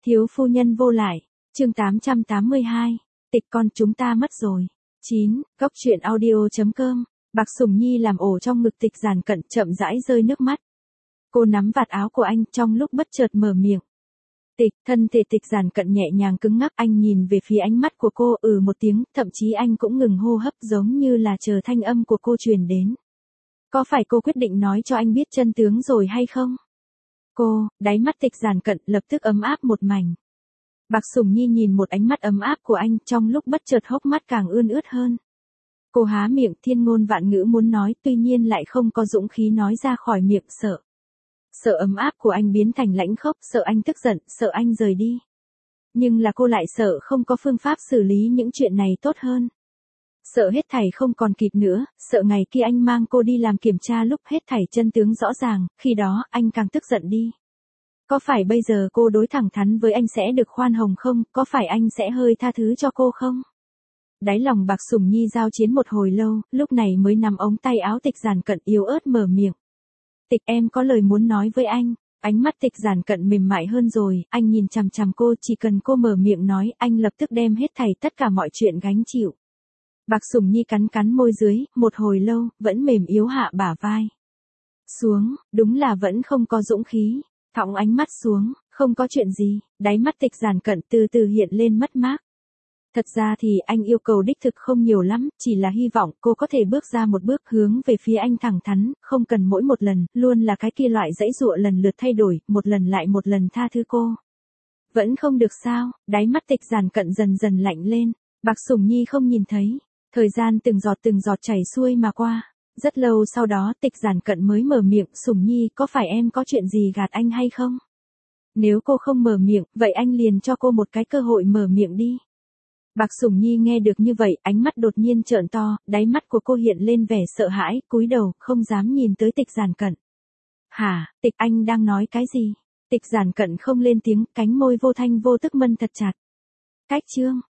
Thiếu phu nhân vô lại, chương 882, tịch con chúng ta mất rồi. 9, góc truyện audio.com, Bạc Sùng Nhi làm ổ trong ngực Tịch Giản Cận chậm rãi rơi nước mắt. Cô nắm vạt áo của anh trong lúc bất chợt mở miệng. Thân thể Tịch Giản Cận nhẹ nhàng cứng ngắc, anh nhìn về phía ánh mắt của cô một tiếng, thậm chí anh cũng ngừng hô hấp giống như là chờ thanh âm của cô truyền đến. Có phải cô quyết định nói cho anh biết chân tướng rồi hay không? Đáy mắt Tịch Giản Cận lập tức ấm áp một mảnh. Bạc Sùng Nhi nhìn một ánh mắt ấm áp của anh trong lúc bất chợt hốc mắt càng ươn ướt hơn. Cô há miệng thiên ngôn vạn ngữ muốn nói, tuy nhiên lại không có dũng khí nói ra khỏi miệng, sợ ấm áp của anh biến thành lãnh khốc, sợ anh tức giận, sợ anh rời đi. Nhưng là cô lại sợ không có phương pháp xử lý những chuyện này tốt hơn. Sợ hết thảy không còn kịp nữa, sợ ngày kia anh mang cô đi làm kiểm tra lúc hết thảy chân tướng rõ ràng, khi đó anh càng tức giận đi. Có phải bây giờ cô đối thẳng thắn với anh sẽ được khoan hồng không, có phải anh sẽ hơi tha thứ cho cô không? Đáy lòng Bạc Sùng Nhi giao chiến một hồi lâu, lúc này mới nắm ống tay áo Tịch Giản Cận yếu ớt mở miệng. Tịch, em có lời muốn nói với anh. Ánh mắt Tịch Giản Cận mềm mại hơn rồi, anh nhìn chằm chằm cô, chỉ cần cô mở miệng nói, anh lập tức đem hết thảy tất cả mọi chuyện gánh chịu. Bạc Sùng Nhi cắn cắn môi dưới, một hồi lâu, vẫn mềm yếu hạ bả vai xuống, đúng là vẫn không có dũng khí. Thõng ánh mắt xuống, không có chuyện gì, đáy mắt Tịch Giản Cận từ từ hiện lên mất mát. Thật ra thì anh yêu cầu đích thực không nhiều lắm, chỉ là hy vọng cô có thể bước ra một bước hướng về phía anh thẳng thắn, không cần mỗi một lần, luôn là cái kia loại giãy giụa lần lượt thay đổi, một lần lại một lần tha thứ cô. Vẫn không được sao, đáy mắt Tịch Giản Cận dần dần lạnh lên, Bạc Sùng Nhi không nhìn thấy, thời gian từng giọt chảy xuôi mà qua. Rất lâu sau đó Tịch Giản Cận mới mở miệng, Sùng Nhi, có phải em có chuyện gì gạt anh hay không? Nếu cô không mở miệng, vậy anh liền cho cô một cái cơ hội mở miệng đi. Bạc Sùng Nhi nghe được như vậy, ánh mắt đột nhiên trợn to, đáy mắt của cô hiện lên vẻ sợ hãi, cúi đầu, không dám nhìn tới Tịch Giản Cận. Hả, Tịch, anh đang nói cái gì? Tịch Giản Cận không lên tiếng, cánh môi vô thanh vô tức mân thật chặt. Cách chương